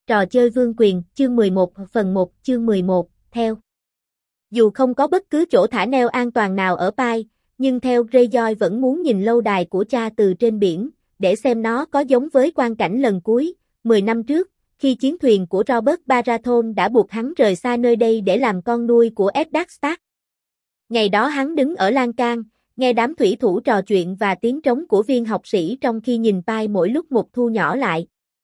Trò chơi vương quyền, chương 11, phần 1, chương 11, theo. Dù không có bất cứ chỗ thả neo an toàn nào ở Pai, nhưng theo Greyjoy vẫn muốn nhìn lâu đài của cha từ trên biển, để xem nó có giống với quang cảnh lần cuối, 10 năm trước, khi chiến thuyền của Robert Baratheon đã buộc hắn rời xa nơi đây để làm con nuôi của Eddard Stark. Ngày đó hắn đứng ở lan can, nghe đám thủy thủ trò chuyện và tiếng trống của viên học sĩ trong khi nhìn Pai mỗi lúc một thu nhỏ lại.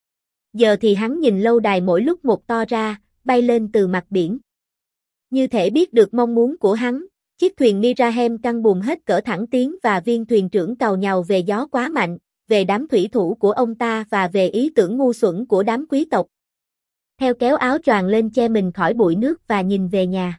Giờ thì hắn nhìn lâu đài mỗi lúc một to ra, bay lên từ mặt biển. Như thể biết được mong muốn của hắn, chiếc thuyền Mirahem căng buồm hết cỡ thẳng tiến và viên thuyền trưởng càu nhàu về gió quá mạnh, về đám thủy thủ của ông ta và về ý tưởng ngu xuẩn của đám quý tộc. Theo kéo áo choàng lên che mình khỏi bụi nước và nhìn về nhà.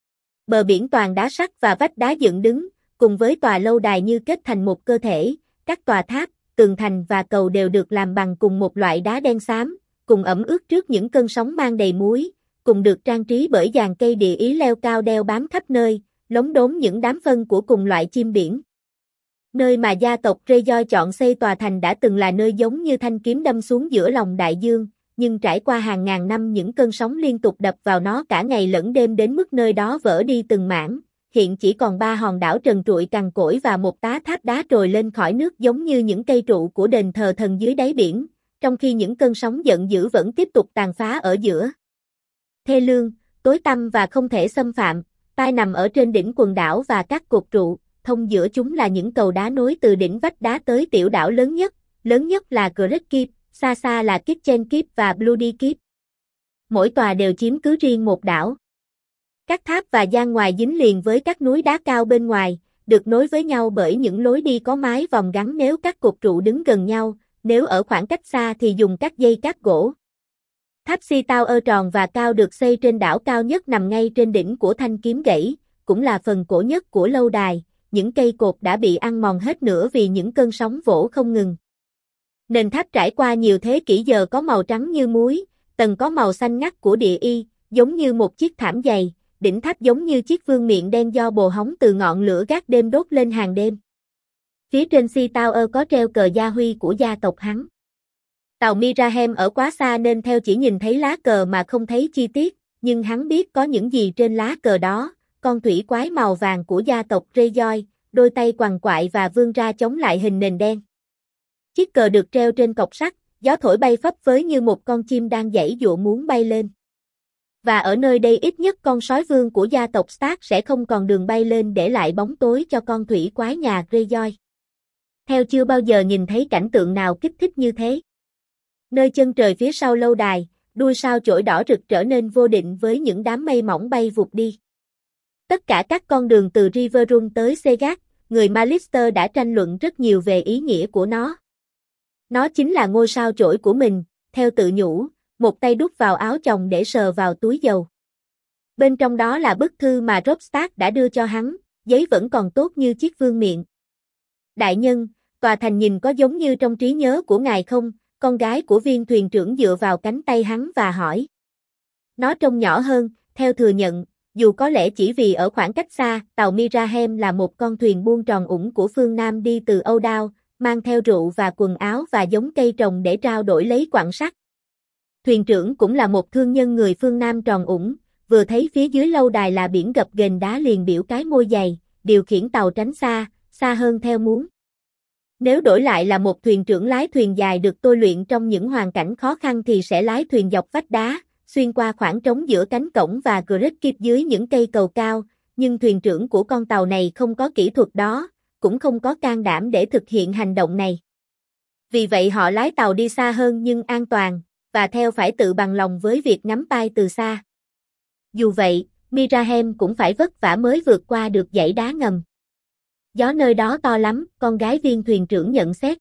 Bờ biển toàn đá sắt và vách đá dựng đứng, cùng với tòa lâu đài như kết thành một cơ thể, các tòa tháp, tường thành và cầu đều được làm bằng cùng một loại đá đen xám, cùng ẩm ướt trước những cơn sóng mang đầy muối, cùng được trang trí bởi dàn cây địa ý leo cao đeo bám khắp nơi, lóng đốm những đám phân của cùng loại chim biển. Nơi mà gia tộc Greyjoy chọn xây tòa thành đã từng là nơi giống như thanh kiếm đâm xuống giữa lòng đại dương, nhưng trải qua hàng ngàn năm những cơn sóng liên tục đập vào nó cả ngày lẫn đêm đến mức nơi đó vỡ đi từng mảng. Hiện chỉ còn 3 hòn đảo trần trụi cằn cỗi và một tá tháp đá trồi lên khỏi nước giống như những cây trụ của đền thờ thần dưới đáy biển, trong khi những cơn sóng giận dữ vẫn tiếp tục tàn phá ở giữa. Thê lương, tối tăm và không thể xâm phạm, Pai nằm ở trên đỉnh quần đảo và các cột trụ, thông giữa chúng là những cầu đá nối từ đỉnh vách đá tới tiểu đảo lớn nhất là Great Keep, xa xa là Kitchen Keep và Bloody Keep. Mỗi tòa đều chiếm cứ riêng một đảo. Các tháp và gian ngoài dính liền với các núi đá cao bên ngoài, được nối với nhau bởi những lối đi có mái vòm gắn nếu các cột trụ đứng gần nhau, nếu ở khoảng cách xa thì dùng các dây cáp gỗ. Tháp Si Tower tròn và cao được xây trên đảo cao nhất nằm ngay trên đỉnh của thanh kiếm gãy, cũng là phần cổ nhất của lâu đài, những cây cột đã bị ăn mòn hết nửa vì những cơn sóng vỗ không ngừng. Nền tháp trải qua nhiều thế kỷ giờ có màu trắng như muối, tầng có màu xanh ngắt của địa y, giống như một chiếc thảm dày. Đỉnh tháp giống như chiếc vương miện đen do bồ hóng từ ngọn lửa gác đêm đốt lên hàng đêm. Phía trên Si Tower có treo cờ gia huy của gia tộc hắn. Tàu Mirahem ở quá xa nên theo chỉ nhìn thấy lá cờ mà không thấy chi tiết, nhưng hắn biết có những gì trên lá cờ đó, con thủy quái màu vàng của gia tộc Greyjoy, đôi tay quằn quại và vươn ra chống lại hình nền đen. Chiếc cờ được treo trên cọc sắt, gió thổi bay phấp phới như một con chim đang giãy giụa muốn bay lên. Và ở nơi đây ít nhất con sói vương của gia tộc Stark sẽ không còn đường bay lên để lại bóng tối cho con thủy quái nhà Greyjoy. Theo chưa bao giờ nhìn thấy cảnh tượng nào kích thích như thế. Nơi chân trời phía sau lâu đài, đuôi sao chổi đỏ rực trở nên vô định với những đám mây mỏng bay vụt đi. Tất cả các con đường từ Riverrun tới Seagat, người Malister đã tranh luận rất nhiều về ý nghĩa của nó. Nó chính là ngôi sao chổi của mình, theo tự nhủ. Một tay đút vào áo chồng để sờ vào túi dầu. Bên trong đó là bức thư mà Robb Stark đã đưa cho hắn, giấy vẫn còn tốt như chiếc vương miện. Đại nhân, tòa thành nhìn có giống như trong trí nhớ của ngài không? Con gái của viên thuyền trưởng dựa vào cánh tay hắn và hỏi. Nó trông nhỏ hơn, theo thừa nhận, dù có lẽ chỉ vì ở khoảng cách xa, tàu Mirahem là một con thuyền buôn tròn ủng của phương Nam đi từ Âu Đao, mang theo rượu và quần áo và giống cây trồng để trao đổi lấy quặng sắt. Thuyền trưởng cũng là một thương nhân người phương Nam tròn ủng, vừa thấy phía dưới lâu đài là biển gập ghềnh đá liền biểu cái môi dày, điều khiển tàu tránh xa, xa hơn theo muốn. Nếu đổi lại là một thuyền trưởng lái thuyền dài được tôi luyện trong những hoàn cảnh khó khăn thì sẽ lái thuyền dọc vách đá, xuyên qua khoảng trống giữa cánh cổng và Great Keep dưới những cây cầu cao, nhưng thuyền trưởng của con tàu này không có kỹ thuật đó, cũng không có can đảm để thực hiện hành động này. Vì vậy họ lái tàu đi xa hơn nhưng an toàn, và theo phải tự bằng lòng với việc ngắm Pai từ xa. Dù vậy, Mirahem cũng phải vất vả mới vượt qua được dãy đá ngầm. Gió nơi đó to lắm, con gái viên thuyền trưởng nhận xét.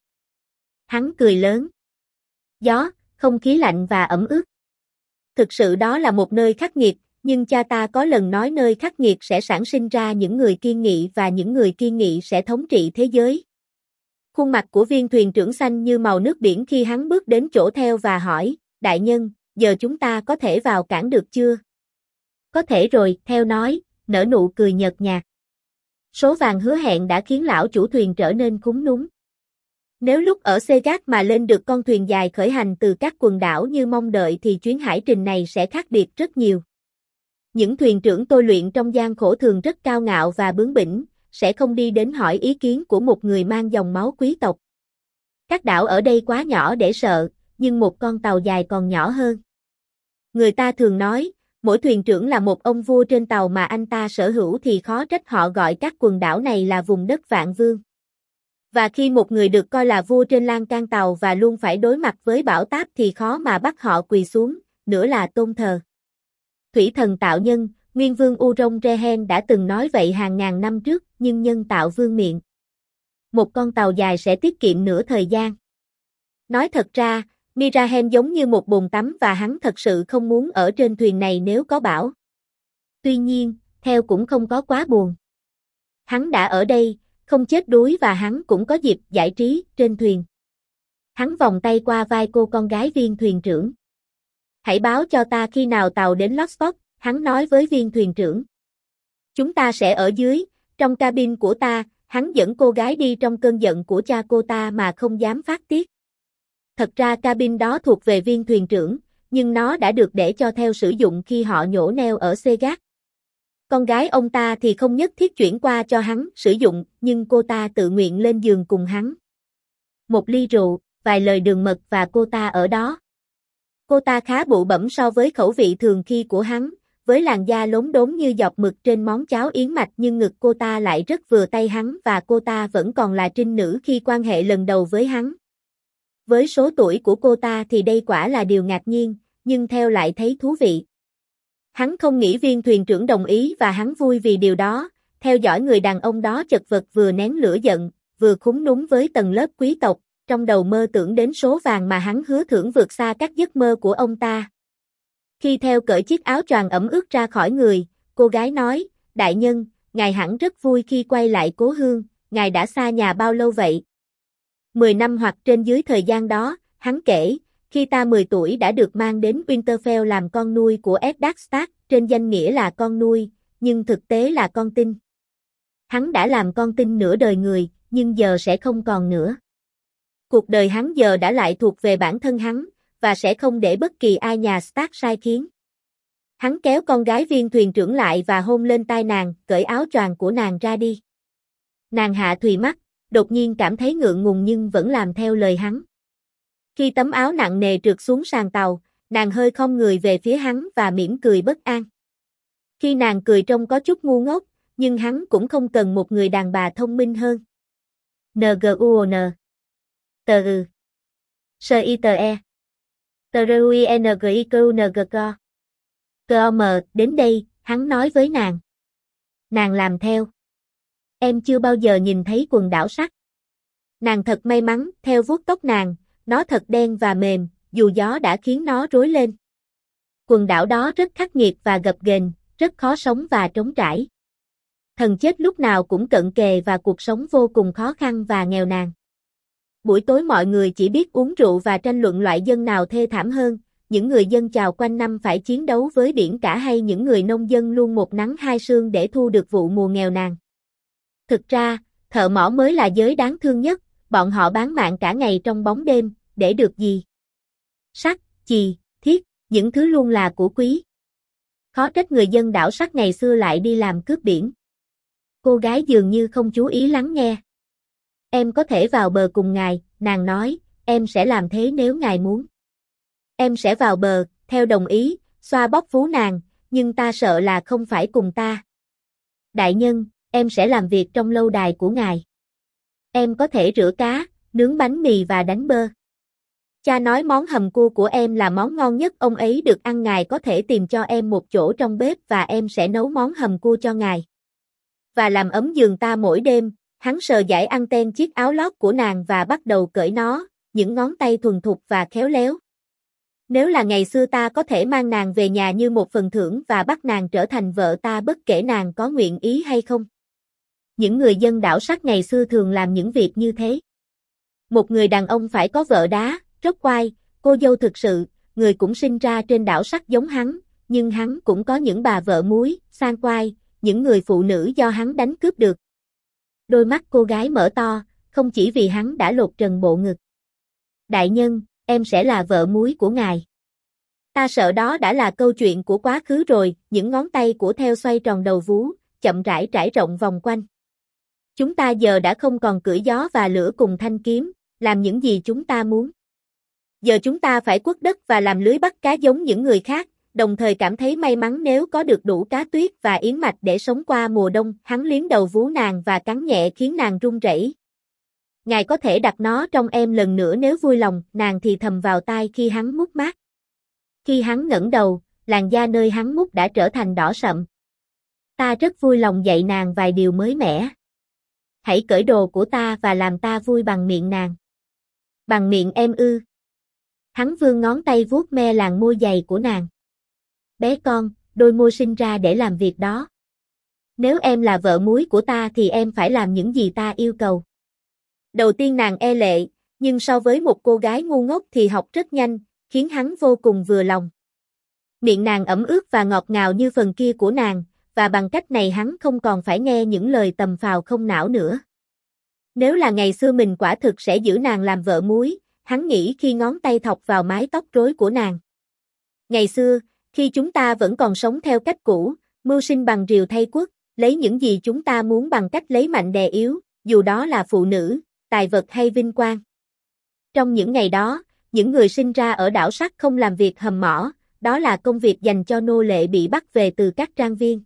Hắn cười lớn. Gió, không khí lạnh và ẩm ướt. Thực sự đó là một nơi khắc nghiệt, nhưng cha ta có lần nói nơi khắc nghiệt sẽ sản sinh ra những người kiên nghị và những người kiên nghị sẽ thống trị thế giới. Khuôn mặt của viên thuyền trưởng xanh như màu nước biển khi hắn bước đến chỗ theo và hỏi, đại nhân, giờ chúng ta có thể vào cảng được chưa? Có thể rồi, theo nói, nở nụ cười nhợt nhạt. Số vàng hứa hẹn đã khiến lão chủ thuyền trở nên khúm núm. Nếu lúc ở Segat mà lên được con thuyền dài khởi hành từ các quần đảo như mong đợi thì chuyến hải trình này sẽ khác biệt rất nhiều. Những thuyền trưởng tôi luyện trong gian khổ thường rất cao ngạo và bướng bỉnh, sẽ không đi đến hỏi ý kiến của một người mang dòng máu quý tộc. Các đảo ở đây quá nhỏ để sợ, nhưng một con tàu dài còn nhỏ hơn. Người ta thường nói, mỗi thuyền trưởng là một ông vua trên tàu mà anh ta sở hữu thì khó trách họ gọi các quần đảo này là vùng đất vạn vương. Và khi một người được coi là vua trên lan can tàu và luôn phải đối mặt với bão táp thì khó mà bắt họ quỳ xuống, nữa là tôn thờ. Thủy thần tạo nhân, Nguyên vương Urong-Rehen đã từng nói vậy hàng ngàn năm trước, nhưng nhân tạo vương miện. Một con tàu dài sẽ tiết kiệm nửa thời gian. Nói thật ra, Mirahen giống như một bồn tắm và hắn thật sự không muốn ở trên thuyền này nếu có bão. Tuy nhiên, Theo cũng không có quá buồn. Hắn đã ở đây, không chết đuối và hắn cũng có dịp giải trí trên thuyền. Hắn vòng tay qua vai cô con gái viên thuyền trưởng. Hãy báo cho ta khi nào tàu đến Lockport, hắn nói với viên thuyền trưởng. Chúng ta sẽ ở dưới, trong cabin của ta, hắn dẫn cô gái đi trong cơn giận của cha cô ta mà không dám phát tiết. Thật ra cabin đó thuộc về viên thuyền trưởng, nhưng nó đã được để cho Theo sử dụng khi họ nhổ neo ở Segat. Con gái ông ta thì không nhất thiết chuyển qua cho hắn sử dụng, nhưng cô ta tự nguyện lên giường cùng hắn. Một ly rượu, vài lời đường mật và cô ta ở đó. Cô ta khá bụ bẫm so với khẩu vị thường khi của hắn, với làn da lốm đốm như giọt mực trên món cháo yến mạch, nhưng ngực cô ta lại rất vừa tay hắn và cô ta vẫn còn là trinh nữ khi quan hệ lần đầu với hắn. Với số tuổi của cô ta thì đây quả là điều ngạc nhiên, nhưng Theo lại thấy thú vị. Hắn không nghĩ viên thuyền trưởng đồng ý và hắn vui vì điều đó, theo dõi người đàn ông đó chật vật vừa nén lửa giận, vừa khúm núm với tầng lớp quý tộc, trong đầu mơ tưởng đến số vàng mà hắn hứa thưởng vượt xa các giấc mơ của ông ta. Khi Theo cởi chiếc áo choàng ẩm ướt ra khỏi người, cô gái nói, đại nhân, ngài hẳn rất vui khi quay lại cố hương, ngài đã xa nhà bao lâu vậy? 10 năm hoặc trên dưới thời gian đó, hắn kể, khi ta 10 tuổi đã được mang đến Winterfell làm con nuôi của Eddard Stark, trên danh nghĩa là con nuôi, nhưng thực tế là con tin. Hắn đã làm con tin nửa đời người, nhưng giờ sẽ không còn nữa. Cuộc đời hắn giờ đã lại thuộc về bản thân hắn, và sẽ không để bất kỳ ai nhà Stark sai khiến. Hắn kéo con gái viên thuyền trưởng lại và hôn lên tai nàng, cởi áo choàng của nàng ra đi. Nàng hạ thùy mắt, đột nhiên cảm thấy ngượng ngùng nhưng vẫn làm theo lời hắn. Khi tấm áo nặng nề trượt xuống sàn tàu, nàng hơi khom người về phía hắn và mỉm cười bất an. Khi nàng cười trông có chút ngu ngốc, nhưng hắn cũng không cần một người đàn bà thông minh hơn. N-G-U-O-N T-ư S-I-T-E T-R-U-I-N-G-I-Q-N-G-Co C-O-M đến đây, hắn nói với nàng. Nàng làm theo. Em chưa bao giờ nhìn thấy quần đảo sắt. Nàng thật may mắn, Theo vuốt tóc nàng, nó thật đen và mềm, dù gió đã khiến nó rối lên. Quần đảo đó rất khắc nghiệt và gập ghềnh, rất khó sống và trống trải. Thần chết lúc nào cũng cận kề và cuộc sống vô cùng khó khăn và nghèo nàn. Buổi tối mọi người chỉ biết uống rượu và tranh luận loại dân nào thê thảm hơn, những người dân chào quanh năm phải chiến đấu với biển cả hay những người nông dân luôn một nắng hai sương để thu được vụ mùa nghèo nàn. Thực ra, thợ mỏ mới là giới đáng thương nhất, bọn họ bán mạng cả ngày trong bóng đêm, để được gì? Sắt, chì, thiết, những thứ luôn là của quý. Khó trách người dân đảo sắt ngày xưa lại đi làm cướp biển. Cô gái dường như không chú ý lắng nghe. Em có thể vào bờ cùng ngài, nàng nói, em sẽ làm thế nếu ngài muốn. Em sẽ vào bờ, Theo đồng ý, xoa bóp vú nàng, nhưng ta sợ là không phải cùng ta. Đại nhân, em sẽ làm việc trong lâu đài của ngài. Em có thể rửa cá, nướng bánh mì và đánh bơ. Cha nói món hầm cua của em là món ngon nhất ông ấy được ăn, ngài có thể tìm cho em một chỗ trong bếp và em sẽ nấu món hầm cua cho ngài. Và làm ấm giường ta mỗi đêm, hắn sờ dải anten chiếc áo lót của nàng và bắt đầu cởi nó, những ngón tay thuần thục và khéo léo. Nếu là ngày xưa ta có thể mang nàng về nhà như một phần thưởng và bắt nàng trở thành vợ ta bất kể nàng có nguyện ý hay không. Những người dân đảo sắt ngày xưa thường làm những việc như thế. Một người đàn ông phải có vợ đá, rốc quai, cô dâu thực sự, người cũng sinh ra trên đảo sắt giống hắn, nhưng hắn cũng có những bà vợ muối, sang quai, những người phụ nữ do hắn đánh cướp được. Đôi mắt cô gái mở to, không chỉ vì hắn đã lột trần bộ ngực. Đại nhân, em sẽ là vợ muối của ngài. Ta sợ đó đã là câu chuyện của quá khứ rồi, những ngón tay của Theo xoay tròn đầu vú, chậm rãi trải rộng vòng quanh. Chúng ta giờ đã không còn cưỡi gió và lửa cùng thanh kiếm, làm những gì chúng ta muốn. Giờ chúng ta phải quất đất và làm lưới bắt cá giống những người khác, đồng thời cảm thấy may mắn nếu có được đủ cá tuyết và yến mạch để sống qua mùa đông. Hắn liếm đầu vú nàng và cắn nhẹ khiến nàng run rẩy. Ngài có thể đặt nó trong em lần nữa nếu vui lòng, nàng thì thầm vào tai khi hắn mút mát. Khi hắn ngẩng đầu, làn da nơi hắn mút đã trở thành đỏ sậm. Ta rất vui lòng dạy nàng vài điều mới mẻ. Hãy cởi đồ của ta và làm ta vui bằng miệng nàng. Bằng miệng em ư? Hắn vươn ngón tay vuốt me làn môi dày của nàng. Bé con, đôi môi sinh ra để làm việc đó. Nếu em là vợ muối của ta thì em phải làm những gì ta yêu cầu. Đầu tiên nàng e lệ, nhưng so với một cô gái ngu ngốc thì học rất nhanh, khiến hắn vô cùng vừa lòng. Miệng nàng ẩm ướt và ngọt ngào như phần kia của nàng, và bằng cách này hắn không còn phải nghe những lời tầm phào không não nữa. Nếu là ngày xưa mình quả thực sẽ giữ nàng làm vợ muối, hắn nghĩ khi ngón tay thọc vào mái tóc rối của nàng. Ngày xưa, khi chúng ta vẫn còn sống theo cách cũ, mưu sinh bằng rìu thay quất, lấy những gì chúng ta muốn bằng cách lấy mạnh đè yếu, dù đó là phụ nữ, tài vật hay vinh quang. Trong những ngày đó, những người sinh ra ở đảo sắt không làm việc hầm mỏ, đó là công việc dành cho nô lệ bị bắt về từ các trang viên.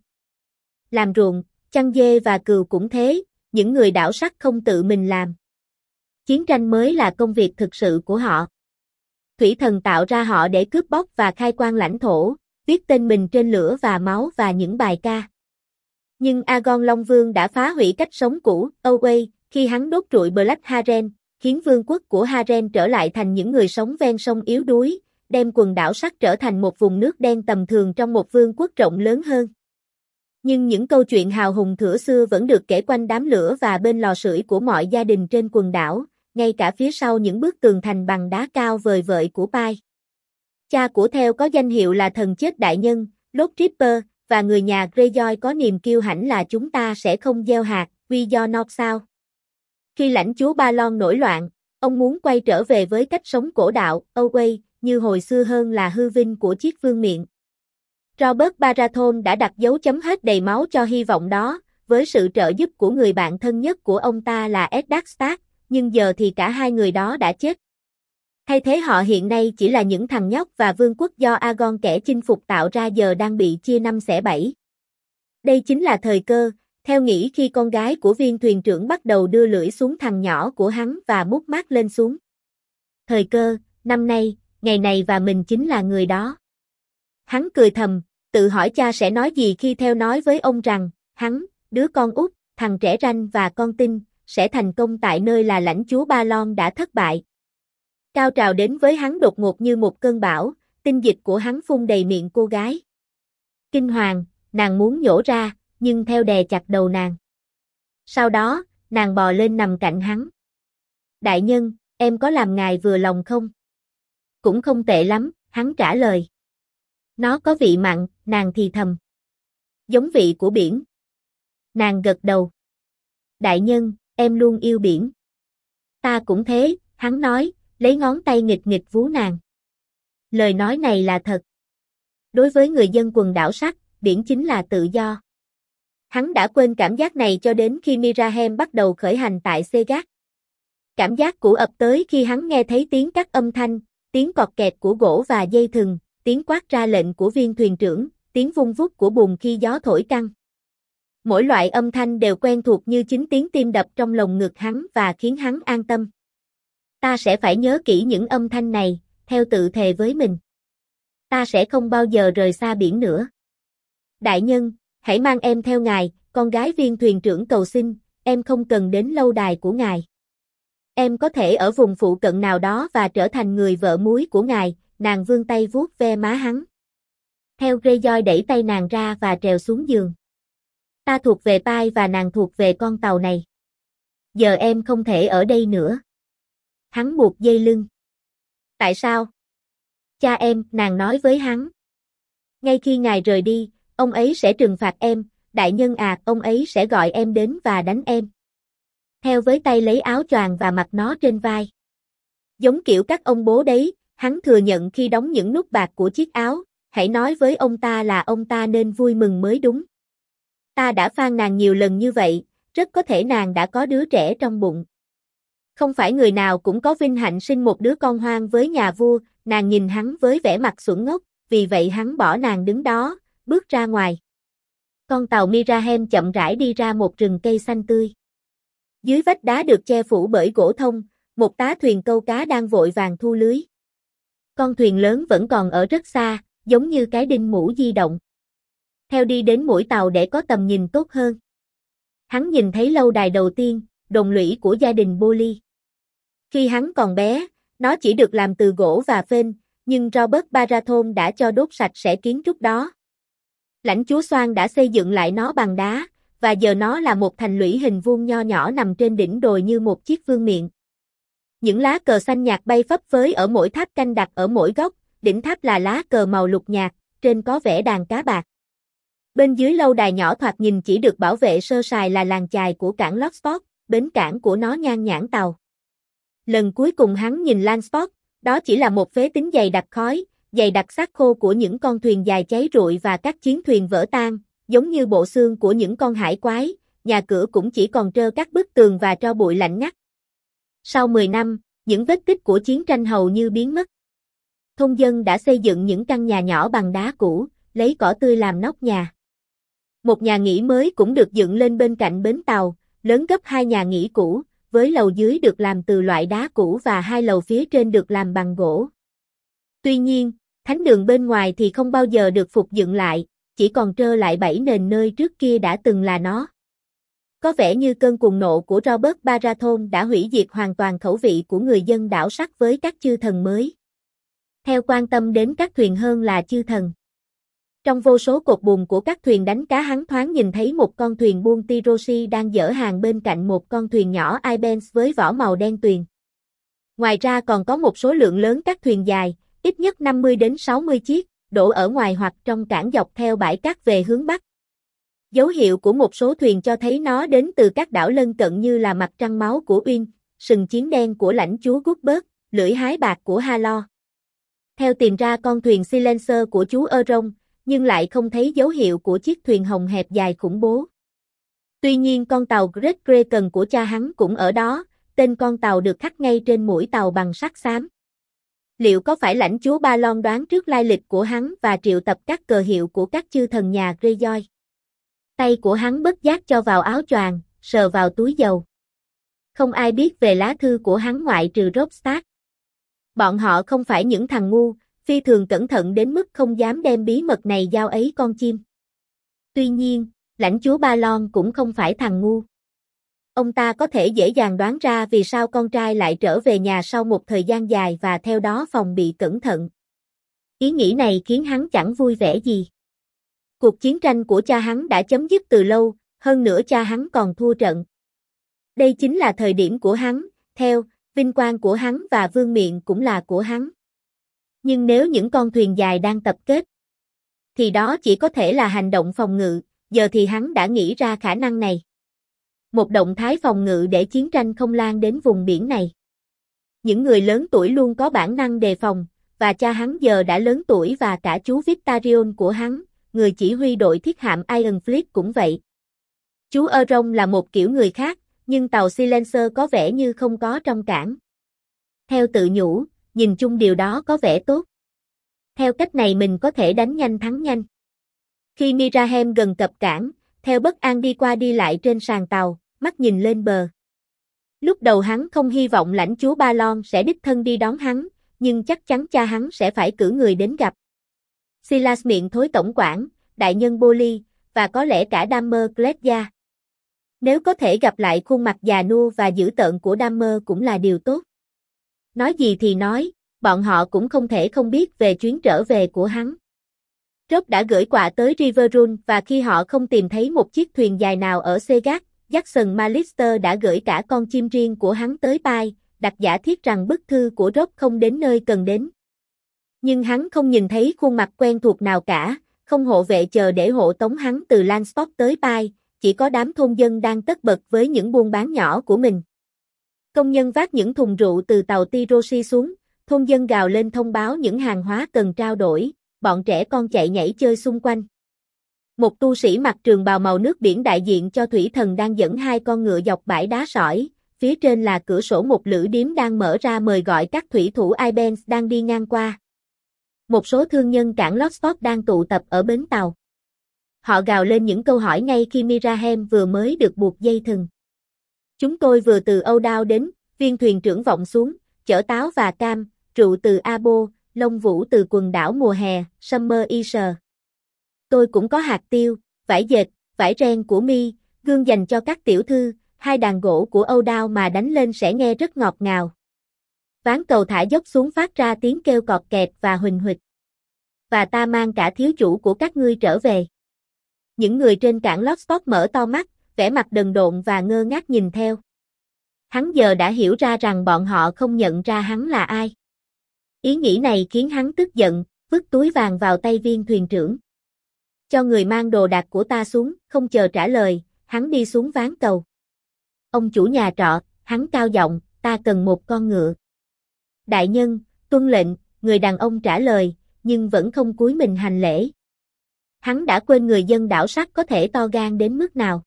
Làm ruộng, chăn dê và cừu cũng thế, những người đảo sắt không tự mình làm. Chiến tranh mới là công việc thực sự của họ. Thủy thần tạo ra họ để cướp bóc và khai quang lãnh thổ, viết tên mình trên lửa và máu và những bài ca. Nhưng Aegon Long Vương đã phá hủy cách sống cũ, Away, khi hắn đốt trụi Black Haren, khiến vương quốc của Haren trở lại thành những người sống ven sông yếu đuối, đem quần đảo sắt trở thành một vùng nước đen tầm thường trong một vương quốc rộng lớn hơn. Nhưng những câu chuyện hào hùng thuở xưa vẫn được kể quanh đám lửa và bên lò sưởi của mọi gia đình trên quần đảo, ngay cả phía sau những bức tường thành bằng đá cao vời vợi của Pai. Cha của Theo có danh hiệu là thần chết đại nhân, Lord Ripper, và người nhà Greyjoy có niềm kiêu hãnh là chúng ta sẽ không gieo hạt, vì do North sao. Khi lãnh chúa Balon nổi loạn, ông muốn quay trở về với cách sống cổ đạo, Away, như hồi xưa hơn là hư vinh của chiếc vương miện. Robert Baratheon đã đặt dấu chấm hết đầy máu cho hy vọng đó, với sự trợ giúp của người bạn thân nhất của ông ta là Eddard Stark, nhưng giờ thì cả hai người đó đã chết. Thay thế họ hiện nay chỉ là những thằng nhóc và vương quốc do Aegon kẻ chinh phục tạo ra giờ đang bị chia năm xẻ bảy. Đây chính là thời cơ, Theo nghĩ khi con gái của viên thuyền trưởng bắt đầu đưa lưỡi xuống thằng nhỏ của hắn và mút mát lên xuống. Thời cơ, năm nay, ngày này và mình chính là người đó. Hắn cười thầm, tự hỏi cha sẽ nói gì khi Theo nói với ông rằng, hắn, đứa con út, thằng trẻ ranh và con tin, sẽ thành công tại nơi là lãnh chúa Balon đã thất bại. Cao trào đến với hắn đột ngột như một cơn bão, tinh dịch của hắn phun đầy miệng cô gái. Kinh hoàng, nàng muốn nhổ ra, nhưng Theo đè chặt đầu nàng. Sau đó, nàng bò lên nằm cạnh hắn. Đại nhân, em có làm ngài vừa lòng không? Cũng không tệ lắm, hắn trả lời. Nó có vị mặn, nàng thì thầm. Giống vị của biển. Nàng gật đầu. Đại nhân, em luôn yêu biển. Ta cũng thế, hắn nói, lấy ngón tay nghịch nghịch vú nàng. Lời nói này là thật. Đối với người dân quần đảo sắt, biển chính là tự do. Hắn đã quên cảm giác này cho đến khi Mirahem bắt đầu khởi hành tại Segat. Cảm giác cũ ập tới khi hắn nghe thấy tiếng các âm thanh, tiếng cọt kẹt của gỗ và dây thừng, tiếng quát ra lệnh của viên thuyền trưởng, tiếng vung vút của bùn khi gió thổi căng. Mỗi loại âm thanh đều quen thuộc như chính tiếng tim đập trong lồng ngực hắn và khiến hắn an tâm. Ta sẽ phải nhớ kỹ những âm thanh này, Theo tự thề với mình. Ta sẽ không bao giờ rời xa biển nữa. Đại nhân, hãy mang em theo ngài, con gái viên thuyền trưởng cầu xin, em không cần đến lâu đài của ngài. Em có thể ở vùng phụ cận nào đó và trở thành người vợ muối của ngài, nàng vươn tay vuốt ve má hắn. Theo Greyjoy đẩy tay nàng ra và trèo xuống giường. Ta thuộc về Pai và nàng thuộc về con tàu này. Giờ em không thể ở đây nữa. Hắn buộc dây lưng. Tại sao? Cha em, nàng nói với hắn. Ngay khi ngài rời đi, ông ấy sẽ trừng phạt em, đại nhân à, ông ấy sẽ gọi em đến và đánh em. Theo với tay lấy áo choàng và mặc nó trên vai. Giống kiểu các ông bố đấy, hắn thừa nhận khi đóng những nút bạc của chiếc áo, hãy nói với ông ta là ông ta nên vui mừng mới đúng. Ta đã phàn nàn nhiều lần như vậy, rất có thể nàng đã có đứa trẻ trong bụng. Không phải người nào cũng có vinh hạnh sinh một đứa con hoang với nhà vua, nàng nhìn hắn với vẻ mặt xuẩn ngốc, vì vậy hắn bỏ nàng đứng đó, bước ra ngoài. Con tàu Mirahem chậm rãi đi ra một rừng cây xanh tươi. Dưới vách đá được che phủ bởi gỗ thông, một tá thuyền câu cá đang vội vàng thu lưới. Con thuyền lớn vẫn còn ở rất xa, giống như cái đinh mũ di động. Theo đi đến mũi tàu để có tầm nhìn tốt hơn. Hắn nhìn thấy lâu đài đầu tiên, đồn lũy của gia đình Bolly. Khi hắn còn bé, nó chỉ được làm từ gỗ và phên, nhưng Robert Baratheon đã cho đốt sạch sẽ kiến trúc đó. Lãnh chúa Xoan đã xây dựng lại nó bằng đá, và giờ nó là một thành lũy hình vuông nho nhỏ nằm trên đỉnh đồi như một chiếc vương miện. Những lá cờ xanh nhạt bay phấp phới ở mỗi tháp canh đặt ở mỗi góc, đỉnh tháp là lá cờ màu lục nhạt, trên có vẽ đàn cá bạc. Bên dưới lâu đài nhỏ thoạt nhìn chỉ được bảo vệ sơ sài là làng chài của cảng Locksport, bến cảng của nó nhan nhãn tàu. Lần cuối cùng hắn nhìn Lansport, đó chỉ là một phế tính dày đặc khói, dày đặc xác khô của những con thuyền dài cháy rụi và các chiến thuyền vỡ tan, giống như bộ xương của những con hải quái, nhà cửa cũng chỉ còn trơ các bức tường và tro bụi lạnh ngắt. Sau 10 năm, những vết tích của chiến tranh hầu như biến mất. Thôn dân đã xây dựng những căn nhà nhỏ bằng đá cũ, lấy cỏ tươi làm nóc nhà. Một nhà nghỉ mới cũng được dựng lên bên cạnh bến tàu, lớn gấp 2 nhà nghỉ cũ, với lầu dưới được làm từ loại đá cũ và 2 lầu phía trên được làm bằng gỗ. Tuy nhiên, thánh đường bên ngoài thì không bao giờ được phục dựng lại, chỉ còn trơ lại 7 nền nơi trước kia đã từng là nó. Có vẻ như cơn cuồng nộ của Robert Baratheon đã hủy diệt hoàn toàn khẩu vị của người dân đảo sắt với các chư thần mới. Theo quan tâm đến các thuyền hơn là chư thần. Trong vô số cột buồm của các thuyền đánh cá hắn thoáng nhìn thấy một con thuyền buôn Tirosi đang dỡ hàng bên cạnh một con thuyền nhỏ Ibens với vỏ màu đen tuyền. Ngoài ra còn có một số lượng lớn các thuyền dài, ít nhất 50 đến 60 chiếc, đổ ở ngoài hoặc trong cảng dọc theo bãi cát về hướng Bắc. Dấu hiệu của một số thuyền cho thấy nó đến từ các đảo lân cận như là mặt trăng máu của Uyên, sừng chiến đen của lãnh chúa Guthberg, lưỡi hái bạc của Halor. Theo tìm ra con thuyền Silencer của chú Euron, nhưng lại không thấy dấu hiệu của chiếc thuyền hồng hẹp dài khủng bố. Tuy nhiên con tàu Great Kraken của cha hắn cũng ở đó, tên con tàu được khắc ngay trên mũi tàu bằng sắt xám. Liệu có phải lãnh chúa Balon đoán trước lai lịch của hắn và triệu tập các cờ hiệu của các chư thần nhà Greyjoy? Tay của hắn bất giác cho vào áo choàng, sờ vào túi dầu. Không ai biết về lá thư của hắn ngoại trừ Robb Stark. Bọn họ không phải những thằng ngu, phi thường cẩn thận đến mức không dám đem bí mật này giao ấy con chim. Tuy nhiên, lãnh chúa Balon cũng không phải thằng ngu. Ông ta có thể dễ dàng đoán ra vì sao con trai lại trở về nhà sau một thời gian dài và theo đó phòng bị cẩn thận. Ý nghĩ này khiến hắn chẳng vui vẻ gì. Cuộc chiến tranh của cha hắn đã chấm dứt từ lâu, hơn nữa cha hắn còn thua trận. Đây chính là thời điểm của hắn, theo, vinh quang của hắn và vương miện cũng là của hắn. Nhưng nếu những con thuyền dài đang tập kết, thì đó chỉ có thể là hành động phòng ngự, giờ thì hắn đã nghĩ ra khả năng này. Một động thái phòng ngự để chiến tranh không lan đến vùng biển này. Những người lớn tuổi luôn có bản năng đề phòng, và cha hắn giờ đã lớn tuổi và cả chú Victarion của hắn, người chỉ huy đội thiết hạm Iron Fleet cũng vậy. Chú Euron là một kiểu người khác, nhưng tàu Silencer có vẻ như không có trong cảng. Theo tự nhủ, nhìn chung điều đó có vẻ tốt. Theo cách này mình có thể đánh nhanh thắng nhanh. Khi Mirahem gần cập cảng, theo bất an đi qua đi lại trên sàn tàu, mắt nhìn lên bờ. Lúc đầu hắn không hy vọng lãnh chúa Balon sẽ đích thân đi đón hắn, nhưng chắc chắn cha hắn sẽ phải cử người đến gặp. Silas miệng thối tổng quản, đại nhân Bolly, và có lẽ cả Damer Cleggia. Nếu có thể gặp lại khuôn mặt già nua và dữ tợn của Damer cũng là điều tốt. Nói gì thì nói, bọn họ cũng không thể không biết về chuyến trở về của hắn. Robb đã gửi quà tới Riverrun và khi họ không tìm thấy một chiếc thuyền dài nào ở Seagat, Jackson Mallister đã gửi cả con chim riêng của hắn tới Pai, đặt giả thiết rằng bức thư của Robb không đến nơi cần đến. Nhưng hắn không nhìn thấy khuôn mặt quen thuộc nào cả, không hộ vệ chờ để hộ tống hắn từ Lansport tới Pai, chỉ có đám thôn dân đang tất bật với những buôn bán nhỏ của mình. Công nhân vác những thùng rượu từ tàu Tiroshi xuống, thôn dân gào lên thông báo những hàng hóa cần trao đổi, bọn trẻ con chạy nhảy chơi xung quanh. Một tu sĩ mặc trường bào màu nước biển đại diện cho thủy thần đang dẫn hai con ngựa dọc bãi đá sỏi, phía trên là cửa sổ một lữ điếm đang mở ra mời gọi các thủy thủ Ibens đang đi ngang qua. Một số thương nhân cảng Lotspot đang tụ tập ở bến tàu. Họ gào lên những câu hỏi ngay khi Mirahem vừa mới được buộc dây thừng. Chúng tôi vừa từ Âu Đao đến, viên thuyền trưởng vọng xuống, chở táo và cam, rượu từ Abo, lông vũ từ quần đảo mùa hè, Summer Easter. Tôi cũng có hạt tiêu, vải dệt, vải ren của Mi, gương dành cho các tiểu thư, hai đàn gỗ của Âu Đao mà đánh lên sẽ nghe rất ngọt ngào. Ván cầu thả dốc xuống phát ra tiếng kêu cọt kẹt và huỳnh huỵch. Và ta mang cả thiếu chủ của các ngươi trở về. Những người trên cảng Lotspot mở to mắt, vẻ mặt đần độn và ngơ ngác nhìn theo. Hắn giờ đã hiểu ra rằng bọn họ không nhận ra hắn là ai. Ý nghĩ này khiến hắn tức giận, vứt túi vàng vào tay viên thuyền trưởng. Cho người mang đồ đạc của ta xuống, không chờ trả lời, hắn đi xuống ván cầu. Ông chủ nhà trọ, hắn cao giọng, ta cần một con ngựa. Đại nhân, tuân lệnh, người đàn ông trả lời, nhưng vẫn không cúi mình hành lễ. Hắn đã quên người dân đảo sắt có thể to gan đến mức nào.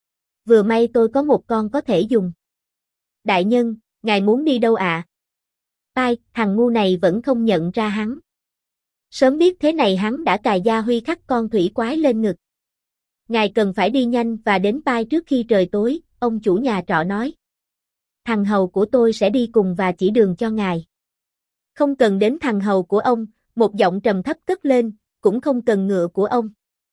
Vừa may tôi có một con có thể dùng. Đại nhân, ngài muốn đi đâu ạ? Tai, thằng ngu này vẫn không nhận ra hắn. Sớm biết thế này hắn đã cài gia huy khắc con thủy quái lên ngực. Ngài cần phải đi nhanh và đến Pai trước khi trời tối, ông chủ nhà trọ nói. Thằng hầu của tôi sẽ đi cùng và chỉ đường cho ngài. Không cần đến thằng hầu của ông, một giọng trầm thấp cất lên, cũng không cần ngựa của ông.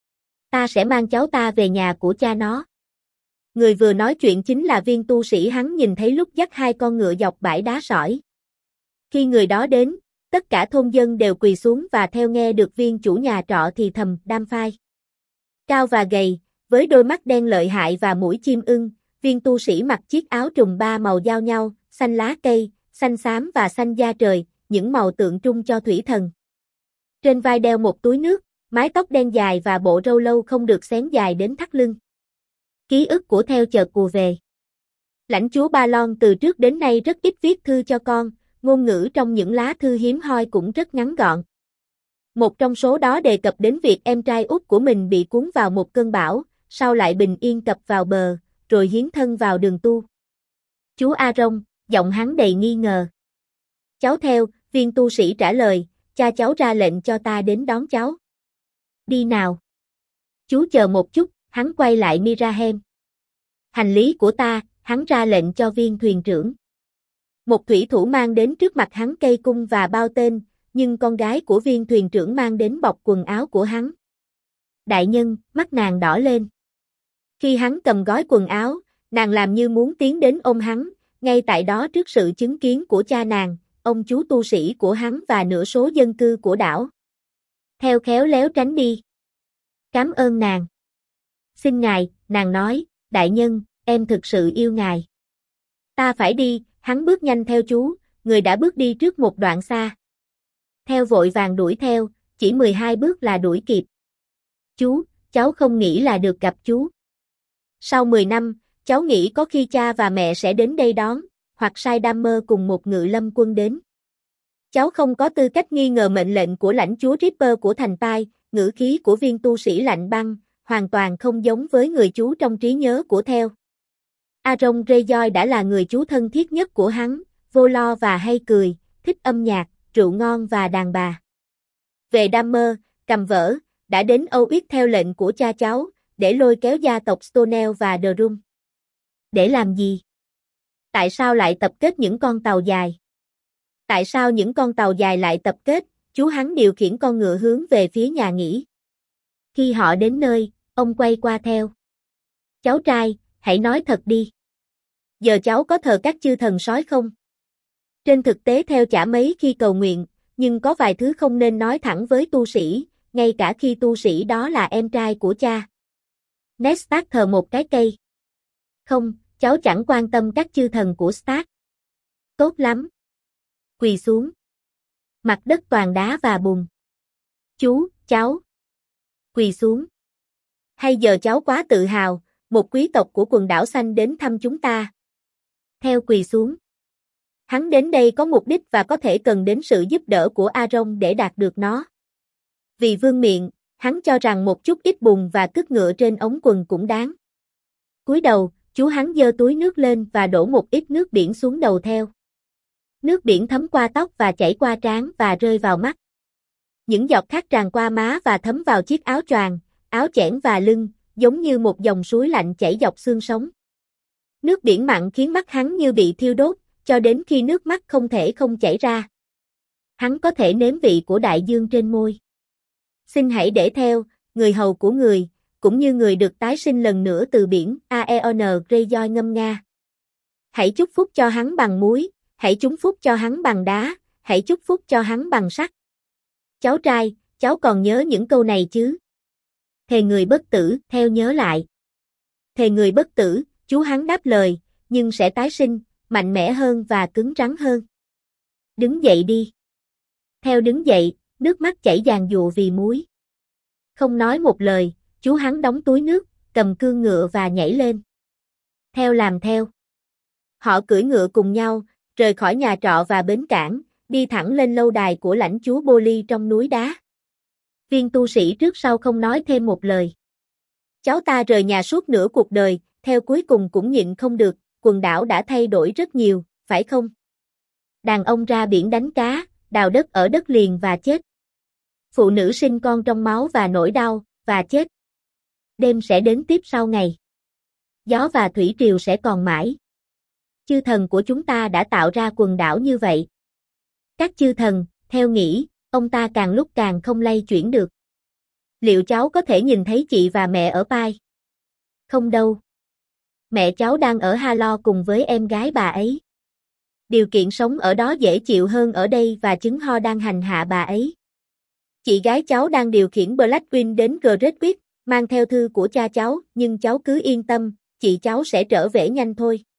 Ta sẽ mang cháu ta về nhà của cha nó. Người vừa nói chuyện chính là viên tu sĩ hắn nhìn thấy lúc dắt hai con ngựa dọc bãi đá sỏi. Khi người đó đến, tất cả thôn dân đều quỳ xuống và theo nghe được viên chủ nhà trọ thì thầm, Đam Phai. Cao và gầy, với đôi mắt đen lợi hại và mũi chim ưng, viên tu sĩ mặc chiếc áo trùm ba màu giao nhau, xanh lá cây, xanh xám và xanh da trời, những màu tượng trưng cho thủy thần. Trên vai đeo một túi nước, mái tóc đen dài và bộ râu lâu không được xén dài đến thắt lưng. Ký ức của Theo chợt ùa về. Lãnh chúa Ba Lon từ trước đến nay rất ít viết thư cho con, ngôn ngữ trong những lá thư hiếm hoi cũng rất ngắn gọn. Một trong số đó đề cập đến việc em trai út của mình bị cuốn vào một cơn bão, sau lại bình yên cập vào bờ, rồi hiến thân vào đường tu. Chú Aaron, giọng hắn đầy nghi ngờ. Cháu theo, viên tu sĩ trả lời, cha cháu ra lệnh cho ta đến đón cháu. Đi nào. Chú chờ một chút, hắn quay lại Mirahem. Hành lý của ta, hắn ra lệnh cho viên thuyền trưởng. Một thủy thủ mang đến trước mặt hắn cây cung và bao tên, nhưng con gái của viên thuyền trưởng mang đến bọc quần áo của hắn. Đại nhân, mắt nàng đỏ lên. Khi hắn cầm gói quần áo, nàng làm như muốn tiến đến ôm hắn, ngay tại đó trước sự chứng kiến của cha nàng, ông chú tu sĩ của hắn và nửa số dân cư của đảo. Theo khéo léo tránh đi. Cảm ơn nàng. Xin ngài, nàng nói, đại nhân, em thực sự yêu ngài. Ta phải đi, hắn bước nhanh theo chú, người đã bước đi trước một đoạn xa. Theo vội vàng đuổi theo, chỉ 12 bước là đuổi kịp. Chú, cháu không nghĩ là được gặp chú. Sau 10 năm, cháu nghĩ có khi cha và mẹ sẽ đến đây đón, hoặc sai đam mơ cùng một ngự lâm quân đến. Cháu không có tư cách nghi ngờ mệnh lệnh của lãnh chúa Ripper của thành Tai, ngữ khí của viên tu sĩ lạnh băng, hoàn toàn không giống với người chú trong trí nhớ của Theo. Aaron Greyjoy đã là người chú thân thiết nhất của hắn, vô lo và hay cười, thích âm nhạc, rượu ngon và đàn bà. Về đam mơ, cầm vỡ, đã đến Âu Yết theo lệnh của cha cháu, để lôi kéo gia tộc Stonell và Drum. Để làm gì? Tại sao lại tập kết những con tàu dài? Tại sao những con tàu dài lại tập kết? Chú hắn điều khiển con ngựa hướng về phía nhà nghỉ. Khi họ đến nơi, ông quay qua Theo. Cháu trai, hãy nói thật đi. Giờ cháu có thờ các chư thần sói không? Trên thực tế Theo chả mấy khi cầu nguyện, nhưng có vài thứ không nên nói thẳng với tu sĩ, ngay cả khi tu sĩ đó là em trai của cha. Ned Stark thờ một cái cây. Không, cháu chẳng quan tâm các chư thần của Stark. Tốt lắm. Quỳ xuống. Mặt đất toàn đá và bùn. Chú, cháu. Quỳ xuống. Hay giờ cháu quá tự hào, một quý tộc của quần đảo xanh đến thăm chúng ta. Theo quỳ xuống. Hắn đến đây có mục đích và có thể cần đến sự giúp đỡ của Aaron để đạt được nó. Vì vương miện, hắn cho rằng một chút ít bùn và cứt ngựa trên ống quần cũng đáng. Cúi đầu, chú hắn giơ túi nước lên và đổ một ít nước biển xuống đầu theo. Nước biển thấm qua tóc và chảy qua trán và rơi vào mắt. Những giọt khác tràn qua má và thấm vào chiếc áo choàng, áo chẽn và lưng, giống như một dòng suối lạnh chảy dọc xương sống. Nước biển mặn khiến mắt hắn như bị thiêu đốt, cho đến khi nước mắt không thể không chảy ra. Hắn có thể nếm vị của đại dương trên môi. Xin hãy để theo, người hầu của người, cũng như người được tái sinh lần nữa từ biển, Aeon Greyjoy ngâm nga. Hãy chúc phúc cho hắn bằng muối, hãy chúc phúc cho hắn bằng đá, hãy chúc phúc cho hắn bằng sắt. Cháu trai, cháu còn nhớ những câu này chứ? Thề người bất tử, theo nhớ lại. Thề người bất tử, chú hắn đáp lời, nhưng sẽ tái sinh, mạnh mẽ hơn và cứng rắn hơn. Đứng dậy đi. Theo đứng dậy, nước mắt chảy giàn giụa vì muối. Không nói một lời, chú hắn đóng túi nước, cầm cương ngựa và nhảy lên. Theo làm theo. Họ cưỡi ngựa cùng nhau, rời khỏi nhà trọ và bến cảng, đi thẳng lên lâu đài của lãnh chúa Bolly trong núi đá. Viên tu sĩ trước sau không nói thêm một lời. Cháu ta rời nhà suốt nửa cuộc đời, theo cuối cùng cũng nhịn không được, quần đảo đã thay đổi rất nhiều, phải không? Đàn ông ra biển đánh cá, đào đất ở đất liền và chết. Phụ nữ sinh con trong máu và nỗi đau, và chết. Đêm sẽ đến tiếp sau ngày. Gió và thủy triều sẽ còn mãi. Chư thần của chúng ta đã tạo ra quần đảo như vậy. Các chư thần, theo nghĩ, ông ta càng lúc càng không lay chuyển được. Liệu cháu có thể nhìn thấy chị và mẹ ở Pai? Không đâu. Mẹ cháu đang ở Halo cùng với em gái bà ấy. Điều kiện sống ở đó dễ chịu hơn ở đây và trứng ho đang hành hạ bà ấy. Chị gái cháu đang điều khiển Blackwing đến Greatwich, mang theo thư của cha cháu, nhưng cháu cứ yên tâm, chị cháu sẽ trở về nhanh thôi.